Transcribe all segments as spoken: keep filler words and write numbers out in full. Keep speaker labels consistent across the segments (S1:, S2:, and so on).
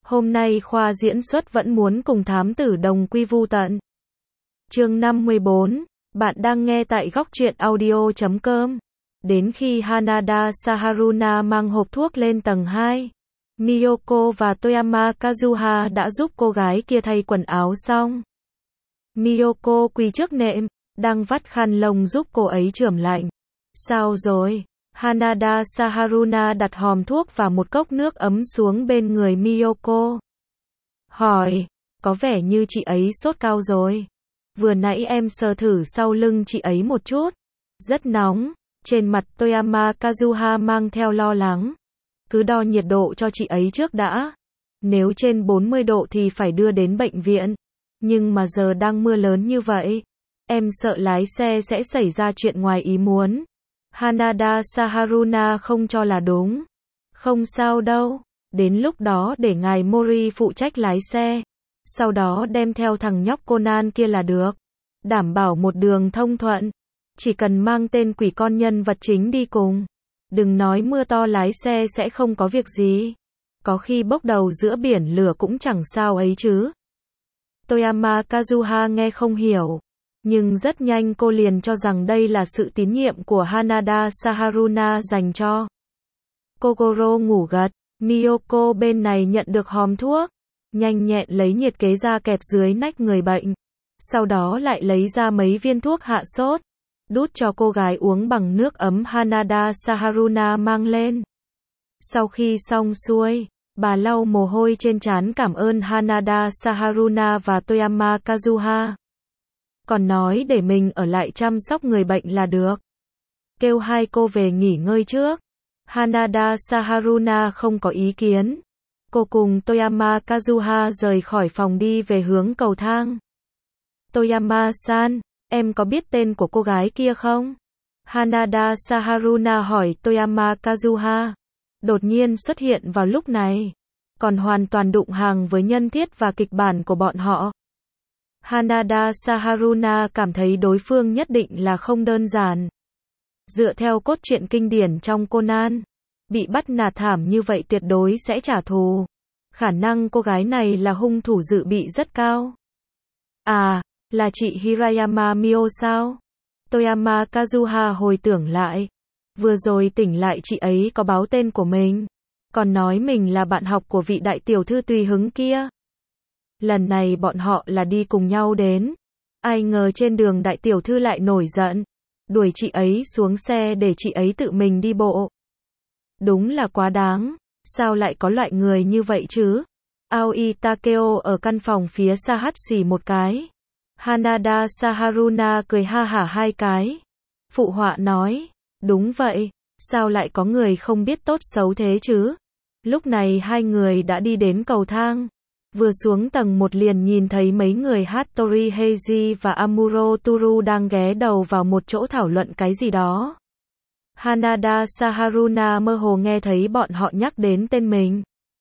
S1: Hôm nay khoa diễn xuất vẫn muốn cùng thám tử đồng quy vu tận. Chương năm mươi bốn, bạn đang nghe tại góc truyện audio chấm com. Đến khi Hanada Saharuna mang hộp thuốc lên tầng hai, Miyoko và Toyama Kazuha đã giúp cô gái kia thay quần áo xong. Miyoko quỳ trước nệm, đang vắt khăn lông giúp cô ấy chườm lạnh. Sao rồi? Hanada Saharuna đặt hòm thuốc và một cốc nước ấm xuống bên người Miyoko. Hỏi, có vẻ như chị ấy sốt cao rồi. Vừa nãy em sờ thử sau lưng chị ấy một chút. Rất nóng. Trên mặt Toyama Kazuha mang theo lo lắng. Cứ đo nhiệt độ cho chị ấy trước đã. Nếu trên bốn mươi độ thì phải đưa đến bệnh viện. Nhưng mà giờ đang mưa lớn như vậy. Em sợ lái xe sẽ xảy ra chuyện ngoài ý muốn. Hanada Saharuna không cho là đúng. Không sao đâu. Đến lúc đó để ngài Mori phụ trách lái xe. Sau đó đem theo thằng nhóc Conan kia là được. Đảm bảo một đường thông thuận. Chỉ cần mang tên quỷ con nhân vật chính đi cùng. Đừng nói mưa to lái xe sẽ không có việc gì. Có khi bốc đầu giữa biển lửa cũng chẳng sao ấy chứ. Toyama Kazuha nghe không hiểu. Nhưng rất nhanh cô liền cho rằng đây là sự tín nhiệm của Hanada Saharuna dành cho Kogoro ngủ gật. Miyoko bên này nhận được hòm thuốc. Nhanh nhẹn lấy nhiệt kế ra kẹp dưới nách người bệnh. Sau đó lại lấy ra mấy viên thuốc hạ sốt. Đút cho cô gái uống bằng nước ấm Hanada Saharuna mang lên. Sau khi xong xuôi, bà lau mồ hôi trên trán cảm ơn Hanada Saharuna và Toyama Kazuha. Còn nói để mình ở lại chăm sóc người bệnh là được. Kêu hai cô về nghỉ ngơi trước. Hanada Saharuna không có ý kiến. Cô cùng Toyama Kazuha rời khỏi phòng đi về hướng cầu thang. Toyama-san, em có biết tên của cô gái kia không? Hanada Saharuna hỏi Toyama Kazuha. Đột nhiên xuất hiện vào lúc này. Còn hoàn toàn đụng hàng với nhân thiết và kịch bản của bọn họ. Hanada Saharuna cảm thấy đối phương nhất định là không đơn giản. Dựa theo cốt truyện kinh điển trong Conan, bị bắt nạt thảm như vậy tuyệt đối sẽ trả thù. Khả năng cô gái này là hung thủ dự bị rất cao. À, là chị Hirayama Mio sao? Toyama Kazuha hồi tưởng lại. Vừa rồi tỉnh lại chị ấy có báo tên của mình. Còn nói mình là bạn học của vị đại tiểu thư tùy hứng kia. Lần này bọn họ là đi cùng nhau đến. Ai ngờ trên đường đại tiểu thư lại nổi giận. Đuổi chị ấy xuống xe để chị ấy tự mình đi bộ. Đúng là quá đáng. Sao lại có loại người như vậy chứ? Aoi Takeo ở căn phòng phía xa hắt xì một cái. Hanada Saharuna cười ha hả hai cái. Phụ họa nói. Đúng vậy. Sao lại có người không biết tốt xấu thế chứ? Lúc này hai người đã đi đến cầu thang. Vừa xuống tầng một liền nhìn thấy mấy người Hattori Heiji và Amuro Toru đang ghé đầu vào một chỗ thảo luận cái gì đó. Hanada Saharuna mơ hồ nghe thấy bọn họ nhắc đến tên mình.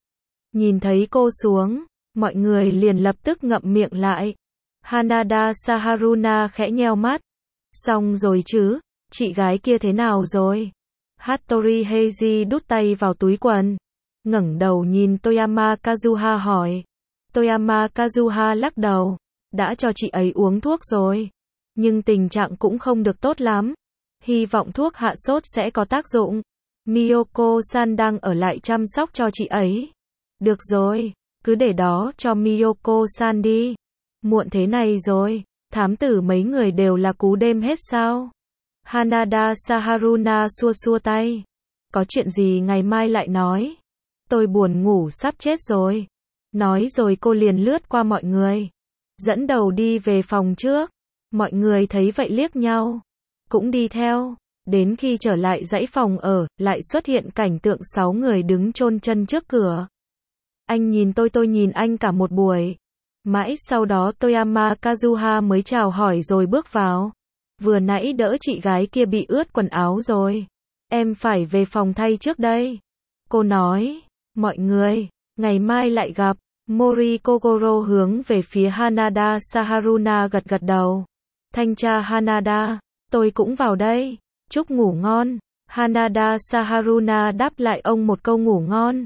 S1: Nhìn thấy cô xuống, mọi người liền lập tức ngậm miệng lại. Hanada Saharuna khẽ nheo mắt. Xong rồi chứ, chị gái kia thế nào rồi? Hattori Heiji đút tay vào túi quần. Ngẩng đầu nhìn Toyama Kazuha hỏi. Toyama Kazuha lắc đầu. Đã cho chị ấy uống thuốc rồi. Nhưng tình trạng cũng không được tốt lắm. Hy vọng thuốc hạ sốt sẽ có tác dụng. Miyoko-san đang ở lại chăm sóc cho chị ấy. Được rồi, cứ để đó cho Miyoko-san đi. Muộn thế này rồi, thám tử mấy người đều là cú đêm hết sao? Hanada Saharuna xua xua tay. Có chuyện gì ngày mai lại nói. Tôi buồn ngủ sắp chết rồi. Nói rồi cô liền lướt qua mọi người. Dẫn đầu đi về phòng trước. Mọi người thấy vậy liếc nhau. Cũng đi theo. Đến khi trở lại dãy phòng ở, lại xuất hiện cảnh tượng sáu người đứng chôn chân trước cửa. Anh nhìn tôi tôi nhìn anh cả một buổi. Mãi sau đó Toyama Kazuha mới chào hỏi rồi bước vào. Vừa nãy đỡ chị gái kia bị ướt quần áo rồi. Em phải về phòng thay trước đây. Cô nói. Mọi người, ngày mai lại gặp. Mori Kogoro hướng về phía Hanada Saharuna gật gật đầu. Thanh tra Hanada, tôi cũng vào đây. Chúc ngủ ngon. Hanada Saharuna đáp lại ông một câu ngủ ngon.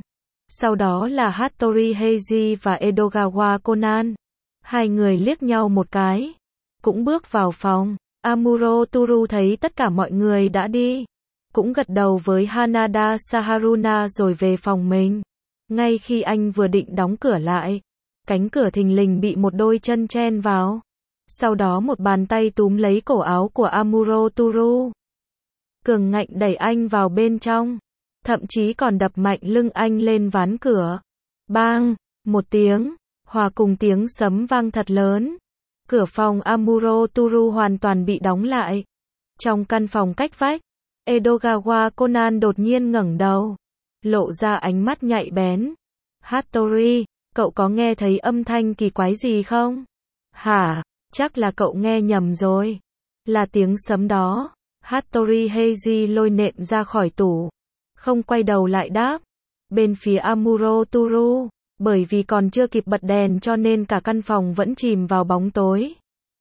S1: Sau đó là Hattori Heiji và Edogawa Conan. Hai người liếc nhau một cái, cũng bước vào phòng. Amuro Toru thấy tất cả mọi người đã đi, cũng gật đầu với Hanada Saharuna rồi về phòng mình. Ngay khi anh vừa định đóng cửa lại, cánh cửa thình lình bị một đôi chân chen vào. Sau đó một bàn tay túm lấy cổ áo của Amuro Toru, cường ngạnh đẩy anh vào bên trong, thậm chí còn đập mạnh lưng anh lên ván cửa. Bang! Một tiếng, hòa cùng tiếng sấm vang thật lớn. Cửa phòng Amuro Toru hoàn toàn bị đóng lại. Trong căn phòng cách vách, Edogawa Conan đột nhiên ngẩng đầu, lộ ra ánh mắt nhạy bén. Hattori, cậu có nghe thấy âm thanh kỳ quái gì không? Hả? Chắc là cậu nghe nhầm rồi. Là tiếng sấm đó. Hattori Heiji lôi nệm ra khỏi tủ, không quay đầu lại đáp. Bên phía Amuro Toru, bởi vì còn chưa kịp bật đèn cho nên cả căn phòng vẫn chìm vào bóng tối.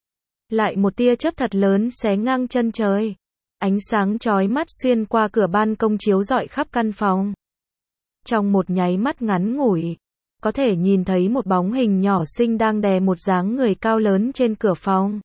S1: Lại một tia chớp thật lớn xé ngang chân trời. Ánh sáng chói mắt xuyên qua cửa ban công chiếu rọi khắp căn phòng. Trong một nháy mắt ngắn ngủi, có thể nhìn thấy một bóng hình nhỏ xinh đang đè một dáng người cao lớn trên cửa phòng.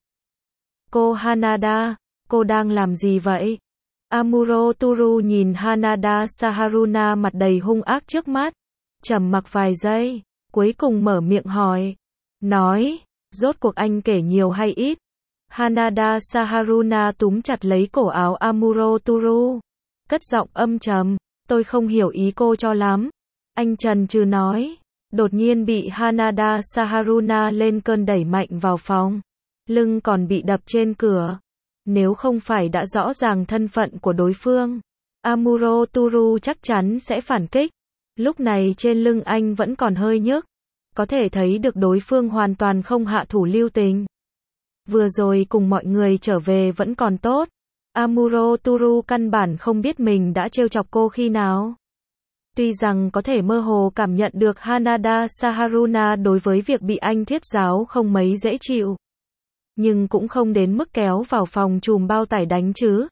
S1: Cô Hanada, cô đang làm gì vậy? Amuro Toru nhìn Hanada Saharuna mặt đầy hung ác trước mắt, trầm mặc vài giây, cuối cùng mở miệng hỏi. Nói, rốt cuộc anh kể nhiều hay ít? Hanada Saharuna túm chặt lấy cổ áo Amuro Toru, cất giọng âm trầm, tôi không hiểu ý cô cho lắm. Anh chần chừ nói, đột nhiên bị Hanada Saharuna lên cơn đẩy mạnh vào phòng, lưng còn bị đập trên cửa. Nếu không phải đã rõ ràng thân phận của đối phương, Amuro Toru chắc chắn sẽ phản kích. Lúc này trên lưng anh vẫn còn hơi nhức, có thể thấy được đối phương hoàn toàn không hạ thủ lưu tình. Vừa rồi cùng mọi người trở về vẫn còn tốt. Amuro Toru căn bản không biết mình đã trêu chọc cô khi nào. Tuy rằng có thể mơ hồ cảm nhận được Hanada Saharuna đối với việc bị anh thiết giáo không mấy dễ chịu, nhưng cũng không đến mức kéo vào phòng chùm bao tải đánh chứ.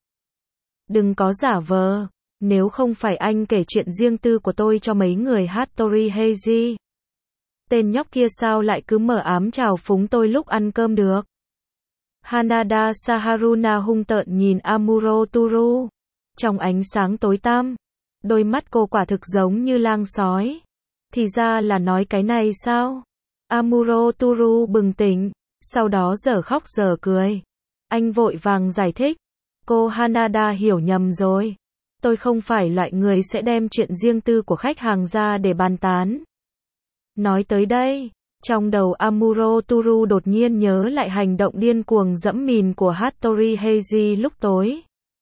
S1: Đừng có giả vờ, nếu không phải anh kể chuyện riêng tư của tôi cho mấy người Hattori Heiji, tên nhóc kia sao lại cứ mở ám chào phúng tôi lúc ăn cơm được. Hanada Saharuna hung tợn nhìn Amuro Toru, trong ánh sáng tối tăm, đôi mắt cô quả thực giống như lang sói. Thì ra là nói cái này sao? Amuro Toru bừng tỉnh, sau đó dở khóc dở cười. Anh vội vàng giải thích, cô Hanada hiểu nhầm rồi. Tôi không phải loại người sẽ đem chuyện riêng tư của khách hàng ra để bàn tán. Nói tới đây, trong đầu Amuro Toru đột nhiên nhớ lại hành động điên cuồng dẫm mìn của Hattori Heiji lúc tối.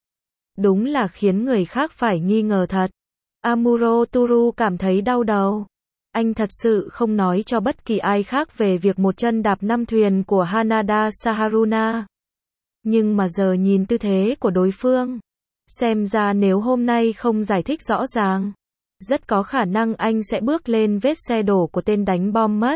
S1: Đúng là khiến người khác phải nghi ngờ thật. Amuro Toru cảm thấy đau đầu. Anh thật sự không nói cho bất kỳ ai khác về việc một chân đạp năm thuyền của Hanada Saharuna. Nhưng mà giờ nhìn tư thế của đối phương, xem ra nếu hôm nay không giải thích rõ ràng, rất có khả năng anh sẽ bước lên vết xe đổ của tên đánh bom mất.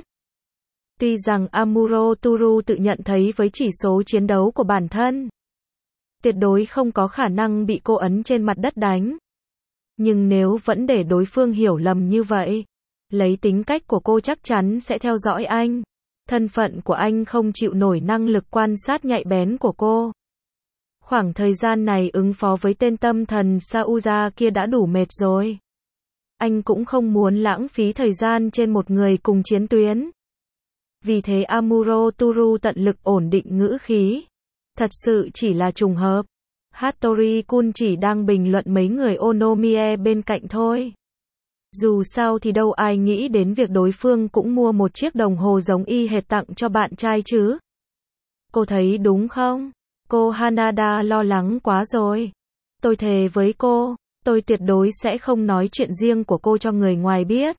S1: Tuy rằng Amuro Toru tự nhận thấy với chỉ số chiến đấu của bản thân, tuyệt đối không có khả năng bị cô ấn trên mặt đất đánh. Nhưng nếu vẫn để đối phương hiểu lầm như vậy, lấy tính cách của cô chắc chắn sẽ theo dõi anh. Thân phận của anh không chịu nổi năng lực quan sát nhạy bén của cô. Khoảng thời gian này ứng phó với tên tâm thần Sauza kia đã đủ mệt rồi. Anh cũng không muốn lãng phí thời gian trên một người cùng chiến tuyến. Vì thế Amuro Toru tận lực ổn định ngữ khí. Thật sự chỉ là trùng hợp. Hattori-kun chỉ đang bình luận mấy người Onomiya bên cạnh thôi. Dù sao thì đâu ai nghĩ đến việc đối phương cũng mua một chiếc đồng hồ giống y hệt tặng cho bạn trai chứ. Cô thấy đúng không? Cô Hanada lo lắng quá rồi. Tôi thề với cô, tôi tuyệt đối sẽ không nói chuyện riêng của cô cho người ngoài biết.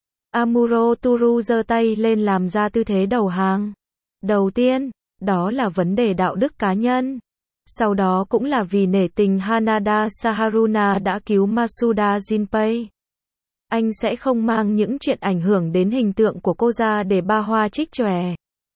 S1: Amuro Toru giơ tay lên làm ra tư thế đầu hàng. Đầu tiên, đó là vấn đề đạo đức cá nhân. Sau đó cũng là vì nể tình Hanada Saharuna đã cứu Masuda Jinpei. Anh sẽ không mang những chuyện ảnh hưởng đến hình tượng của cô ra để ba hoa trích chòe.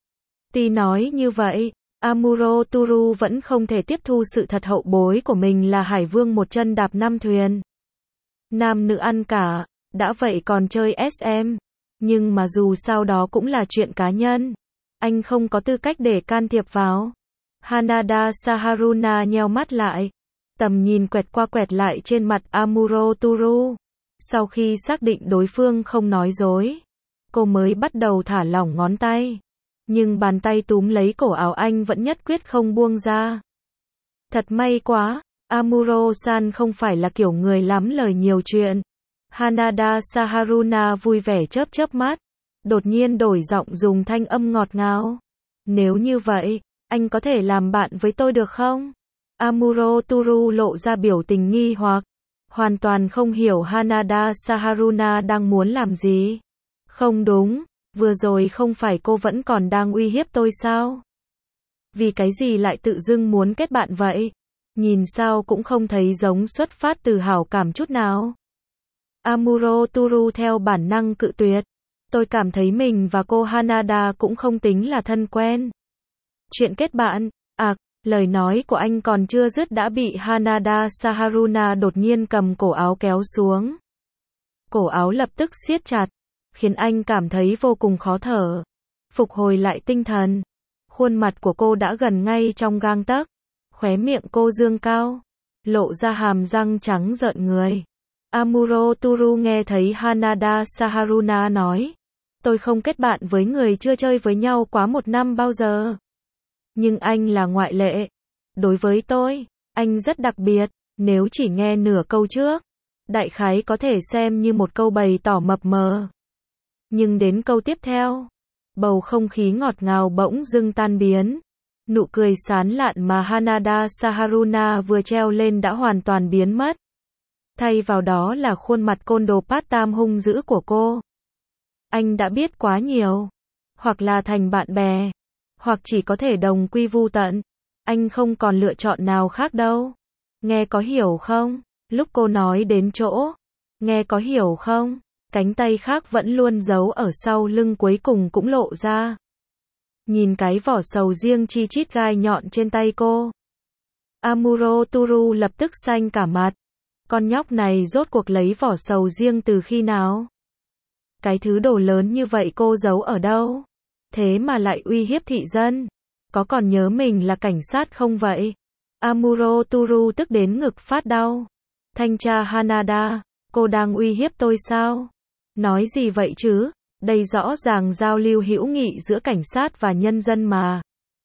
S1: Tuy nói như vậy, Amuro Toru vẫn không thể tiếp thu sự thật hậu bối của mình là hải vương một chân đạp năm thuyền. Nam nữ ăn cả, đã vậy còn chơi ét em. Nhưng mà dù sao đó cũng là chuyện cá nhân. Anh không có tư cách để can thiệp vào. Hanada Saharuna nheo mắt lại. Tầm nhìn quẹt qua quẹt lại trên mặt Amuro Toru. Sau khi xác định đối phương không nói dối, cô mới bắt đầu thả lỏng ngón tay. Nhưng bàn tay túm lấy cổ áo anh vẫn nhất quyết không buông ra. Thật may quá, Amuro-san không phải là kiểu người lắm lời nhiều chuyện. Hanada Saharuna vui vẻ chớp chớp mắt, đột nhiên đổi giọng dùng thanh âm ngọt ngào. Nếu như vậy, anh có thể làm bạn với tôi được không? Amuro Toru lộ ra biểu tình nghi hoặc, hoàn toàn không hiểu Hanada Saharuna đang muốn làm gì. Không đúng, vừa rồi không phải cô vẫn còn đang uy hiếp tôi sao? Vì cái gì lại tự dưng muốn kết bạn vậy? Nhìn sao cũng không thấy giống xuất phát từ hảo cảm chút nào. Amuro Toru theo bản năng cự tuyệt. Tôi cảm thấy mình và cô Hanada cũng không tính là thân quen. Chuyện kết bạn, à, lời nói của anh còn chưa dứt đã bị Hanada Saharuna đột nhiên cầm cổ áo kéo xuống. Cổ áo lập tức siết chặt, khiến anh cảm thấy vô cùng khó thở. Phục hồi lại tinh thần, khuôn mặt của cô đã gần ngay trong gang tấc, khóe miệng cô dương cao, lộ ra hàm răng trắng rợn người. Amuro Toru nghe thấy Hanada Saharuna nói, tôi không kết bạn với người chưa chơi với nhau quá một năm bao giờ. Nhưng anh là ngoại lệ. Đối với tôi, anh rất đặc biệt. Nếu chỉ nghe nửa câu trước, đại khái có thể xem như một câu bày tỏ mập mờ. Nhưng đến câu tiếp theo, bầu không khí ngọt ngào bỗng dưng tan biến. Nụ cười sán lạn mà Hanada Saharuna vừa treo lên đã hoàn toàn biến mất. Thay vào đó là khuôn mặt côn đồ part time hung dữ của cô. Anh đã biết quá nhiều. Hoặc là thành bạn bè, hoặc chỉ có thể đồng quy vu tận. Anh không còn lựa chọn nào khác đâu. Nghe có hiểu không? Lúc cô nói đến chỗ, nghe có hiểu không? Cánh tay khác vẫn luôn giấu ở sau lưng cuối cùng cũng lộ ra. Nhìn cái vỏ sầu riêng chi chít gai nhọn trên tay cô, Amuro Toru lập tức xanh cả mặt. Con nhóc này rốt cuộc lấy vỏ sầu riêng từ khi nào? Cái thứ đồ lớn như vậy cô giấu ở đâu? Thế mà lại uy hiếp thị dân. Có còn nhớ mình là cảnh sát không vậy? Amuro Toru tức đến ngực phát đau. Thanh tra Hanada, cô đang uy hiếp tôi sao? Nói gì vậy chứ? Đây rõ ràng giao lưu hữu nghị giữa cảnh sát và nhân dân mà.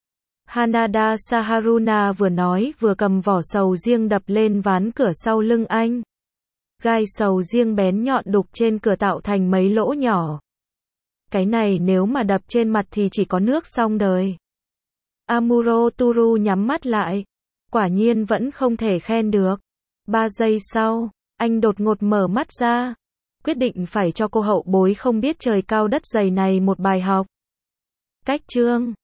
S1: Hanada Saharuna vừa nói vừa cầm vỏ sầu riêng đập lên ván cửa sau lưng anh. Gai sầu riêng bén nhọn đục trên cửa tạo thành mấy lỗ nhỏ. Cái này nếu mà đập trên mặt thì chỉ có nước xong đời. Amuro Toru nhắm mắt lại. Quả nhiên vẫn không thể khen được. Ba giây sau, anh đột ngột mở mắt ra. Quyết định phải cho cô hậu bối không biết trời cao đất dày này một bài học. Cách chương